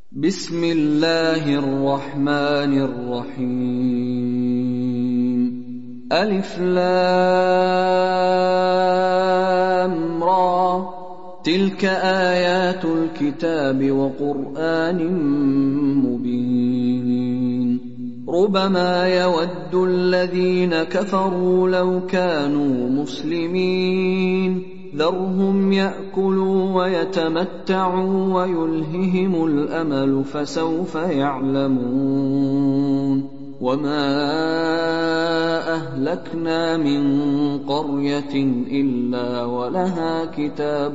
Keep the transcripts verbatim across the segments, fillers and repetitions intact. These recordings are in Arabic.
بسم الله الرحمن الرحيم ألف لام را تلك آيات الكتاب وقرآن مبين ربما يود الذين كفروا لو كانوا مسلمين ذرهم يأكلوا ويتمتعوا ويلههم الأمل فسوف يعلمون وما أهلكنا من قرية إلا ولها كتاب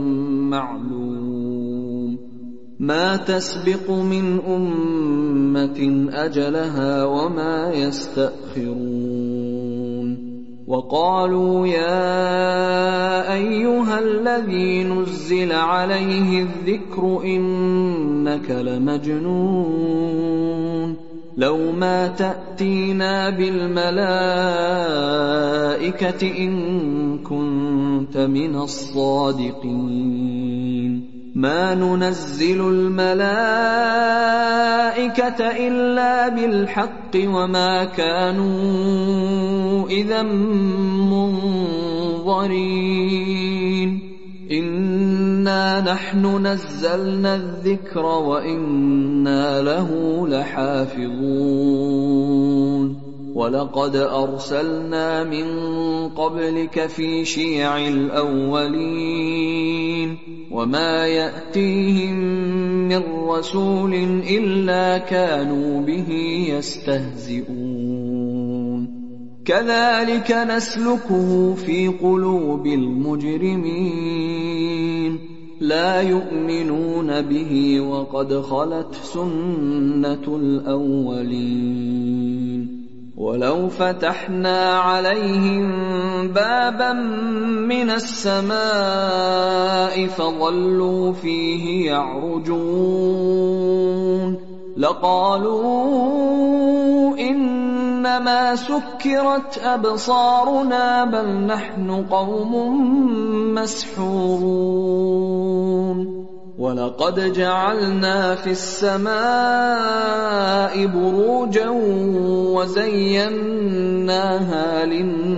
معلوم ما تسبق من أمة أجلها وما يستأخرون وقالوا يا أيها الذي نزل عليه الذكر إنك لمجنون لو ما تأتينا بالملائكة إن كنت من الصادقين ما ننزل الملائكة إلا بالحق وما كانوا إذا منظرين إنا نحن نزلنا الذكر وإنا له لحافظون ولقد أرسلنا من قبلك في شيع الأولين وما يأتيهم من رسول إلا كانوا به يستهزئون كذلك نسلكه في قلوب المجرمين لا يؤمنون به وقد خلت سنة الأولين ولو فتحنا عليهم بابا من السماء فظلوا فيه يعرجون لقالوا إنما سكرت أبصارنا بل نحن قوم مسحورون ولقد جعلنا في السماء بروجا وزيناها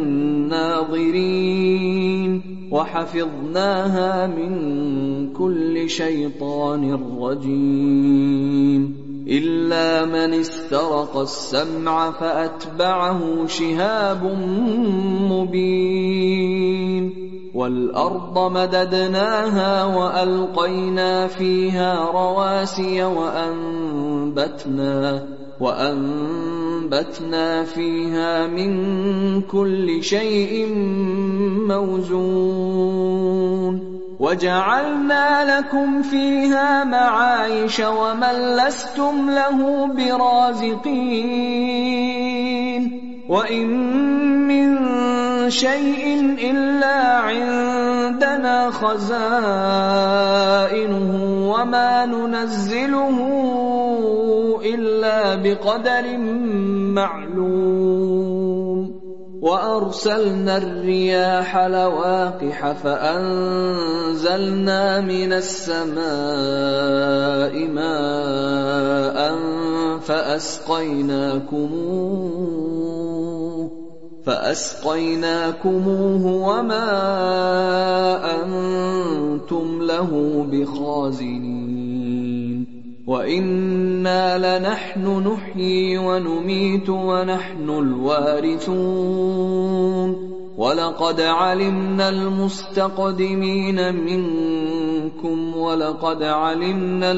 للناظرين وحفظناها من كل شيطان رجيم إلا من استرق السمع فأتبعه شهاب مبين والأرض مددناها وألقينا فيها رواسي وأنبتنا, وأنبتنا فيها من كل شيء موزون وجعلنا لكم فيها معايش ومن لستم له برازقين وإن من شيء إلا عندنا خزائنه وما ننزله إلا بقدر معلوم وأرسلنا الرياح لواقح فأنزلنا من السماء ماء فأسقيناكموه فأسقيناكموه وما أنتم له بخازنين وإنا لنحن نحيي ونميت ونحن الوارثون ولقد علمنا المستقدمين منكم ولقد علمنا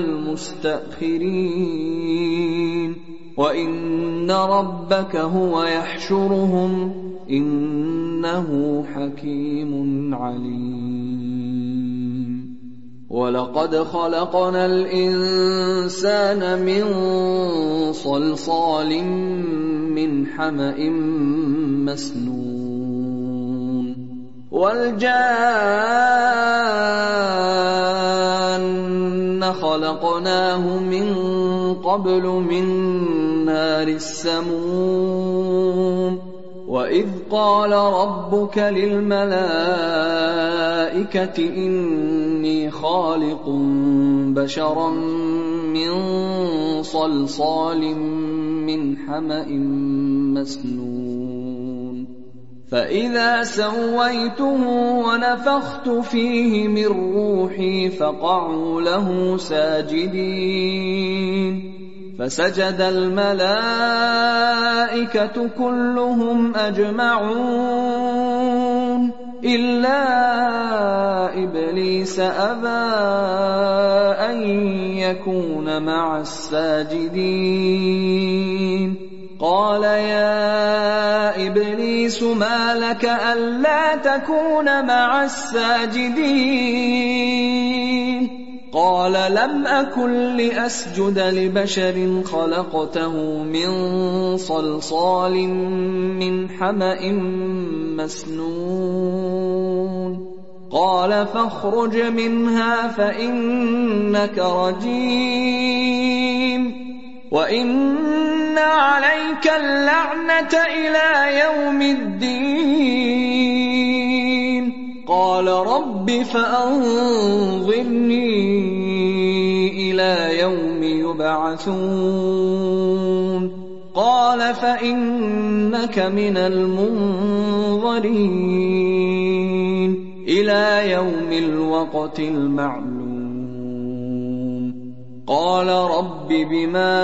المستأخرين وإن ربك هو يحشرهم إنه حكيم عليم ولقد خلقنا الإنسان من صلصال من حمأ مسنون والجان خلقناه من قبل من نار السموم وَإِذْ قَالَ رَبُّكَ لِلْمَلَائِكَةِ إِنِّي خَالِقٌ بَشَرًا من صلصال من حمأ مسنون فإذا سويته ونفخت فيه من روحي فقعوا له ساجدين فسجد الملائكة كلهم أجمعون إلا إبليس أبى أن يكون مع الساجدين قال يا إبليس ما لك ألا تكون مع الساجدين قال لم أكن لأسجد لبشر خلقته من صلصال من حمأ مسنون قال فاخرج منها فإنك رجيم وإن عليك اللعنة إلى يوم الدين قال رب فأنظرني إلى يوم يبعثون قال فإنك من المنظرين إلى يوم الوقت المعلوم قال رب بما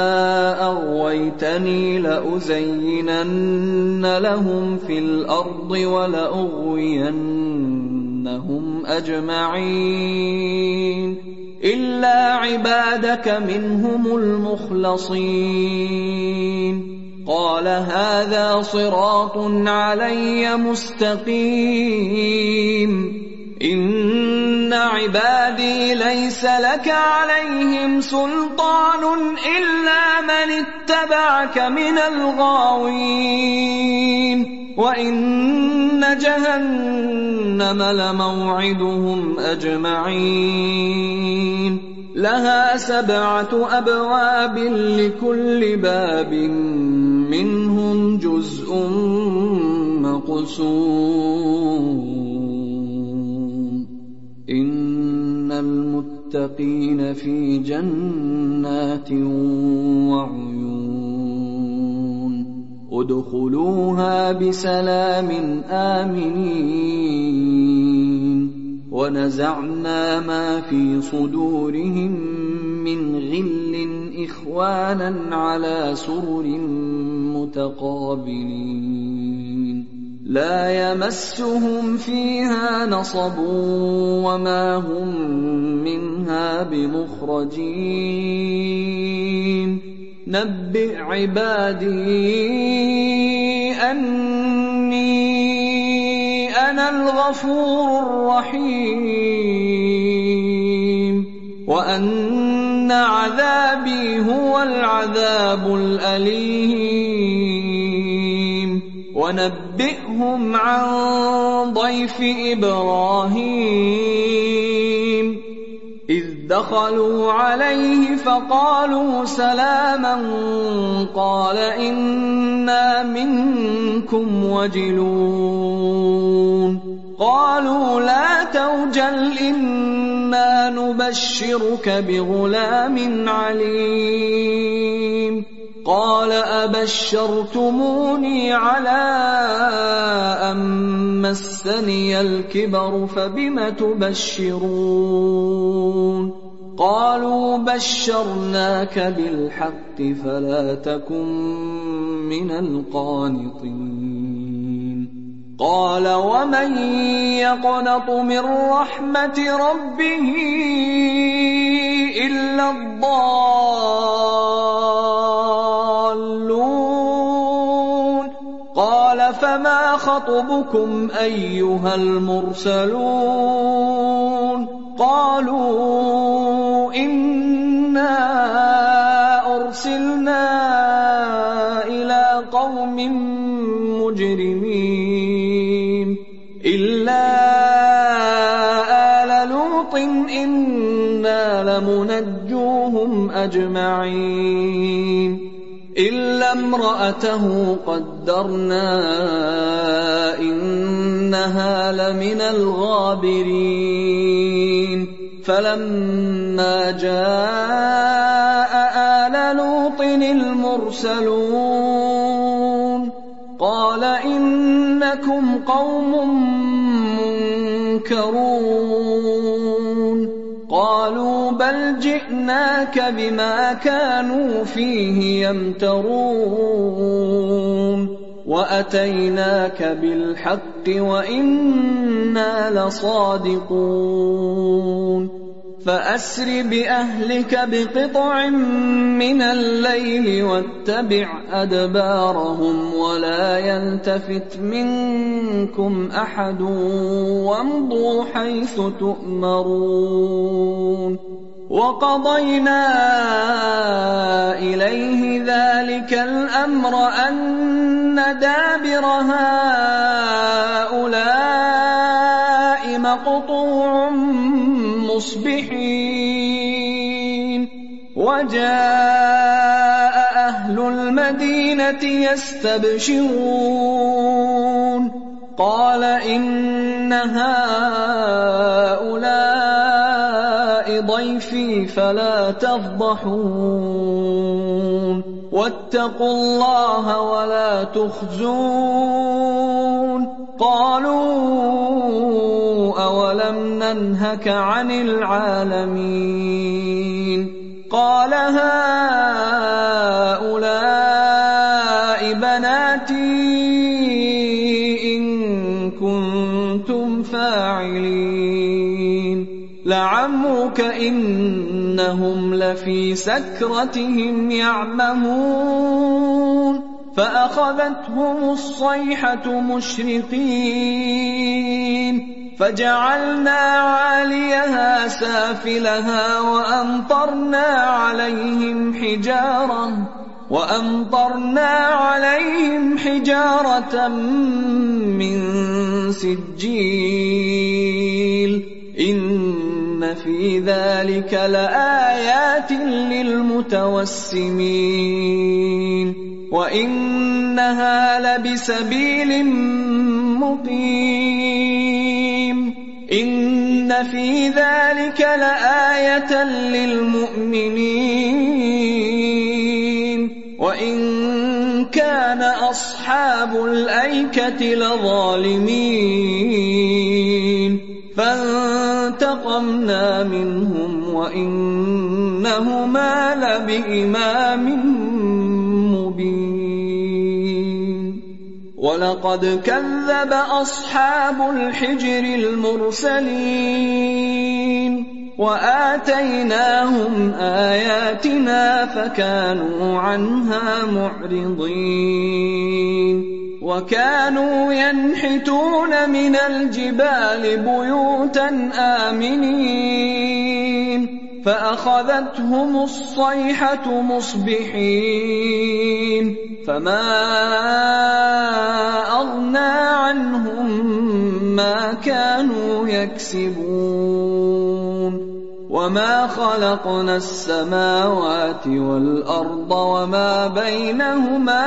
أغويتني لأزينن لهم في الأرض ولأغوينهم أجمعين إلا عبادك منهم المخلصين قال هذا صراط علي مستقيم إن عبادي ليس لك عليهم سلطان إلا من اتبعك من الغاوين وإن جهنم لموعدهم أجمعين لها سبعة أبواب لكل باب منهم جزء مقسوم إن المتقين في جنات وعيون ادخلوها بسلام آمنين ونزعنا ما في صدورهم من غل إخوانا على سرر متقابلين لا يمسهم فيها نصب وما هم منها بمخرجين نبئ عبادي أني أنا الغفور الرحيم وأن عذابي هو العذاب الأليم ونبئهم عن ضيف إبراهيم إذ دخلوا عليه فقالوا سلاما قال إنا منكم وجلون قالوا لا توجل إنا نبشرك بغلام عليم قال أبشرتموني على أن مسني الكبر فبم تبشرون قالوا بشرناك بالحق فلا تكن من القانطين قال ومن يقنط من رحمة ربه إلا الضالون قال فما خطبكم أيها المرسلون قالوا إنا أرسلنا إلى قوم مجرمين إلا آل لوط إنا لمنجوهم أجمعين إلا امرأته قدرنا إنها لمن الغابرين فلما جاء المرسلون قال إنكم قوم منكرون قالوا بل جئناك بما كانوا فيه يمترون وأتيناك بالحق وإنا لصادقون فأسر بأهلك بقطع من الليل واتبع أدبارهم ولا يلتفت منكم أحد وامضوا حيث تؤمرون وقضينا إليه ذلك الأمر أن دابر هؤلاء مقطوع مصبحين وجاء أهل المدينة يستبشرون قال إن هؤلاء ضيفي فلا تفضحون واتقوا الله ولا تخزون قالوا أولم ننهك عن العالمين قال هؤلاء بناتي إن كنتم فاعلين لعمرك إنهم لفي سكرتهم يعمهون فأخذتهم الصيحة مشرقين فجعلنا عاليها سافلها وأمطرنا عليهم حجارة وأمطرنا عليهم حجارة من سجيل إن في ذلك لآيات للمتوسمين وإنها لبسبيل مقيم إن في ذلك لآية للمؤمنين وإن كان أصحاب الأيكة لظالمين فانتقمنا منهم وإنهما لبإمام مبين ولقد كذب أصحاب الحجر المرسلين وآتيناهم آياتنا فكانوا عنها معرضين وكانوا ينحتون من الجبال بيوتا آمنين فأخذتهم الصيحة مصبحين فما أغنى عنهم ما كانوا يكسبون وما خلقنا السماوات والأرض وما بينهما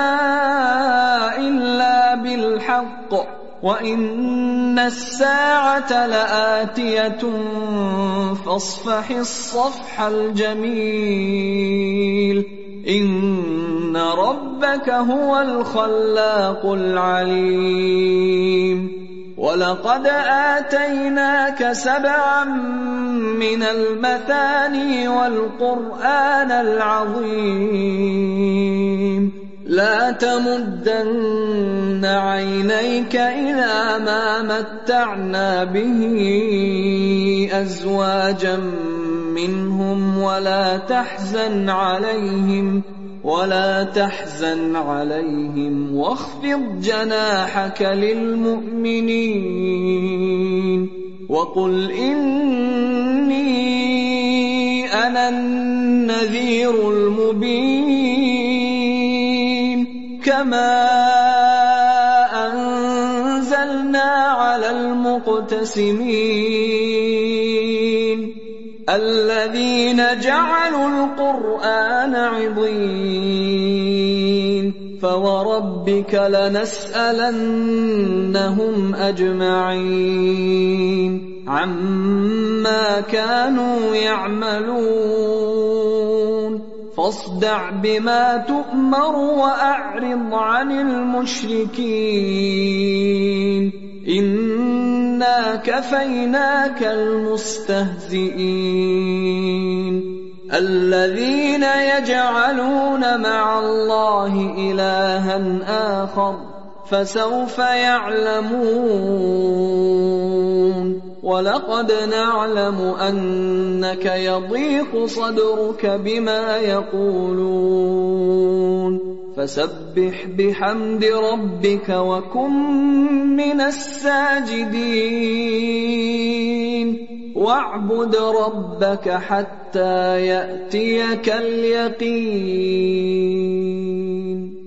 إلا بالحق وإن الساعة لآتية فاصفح الصفح الجميل إن ربك هو الخلاق العليم ولقد آتيناك سبعا من المثاني والقرآن العظيم لا تمدن عينيك إلى ما متعنا به أزواجا منهم ولا تحزن عليهم ولا تحزن عليهم واخفض جناحك للمؤمنين وقل إني أنا النذير المبين كما أنزلنا على المقتسمين الذين جعلوا القرآن عضين فوربك لنسألنهم أجمعين عما كانوا يعملون فاصدع بما تؤمر وأعرض عن المشركين إنا كفيناك المستهزئين الذين يجعلون مع الله إلها آخر فسوف يعلمون ولقد نعلم أنك يضيق صدرك بما يقولون فسبح بحمد ربك وكن من الساجدين واعبد ربك حتى يأتيك اليقين.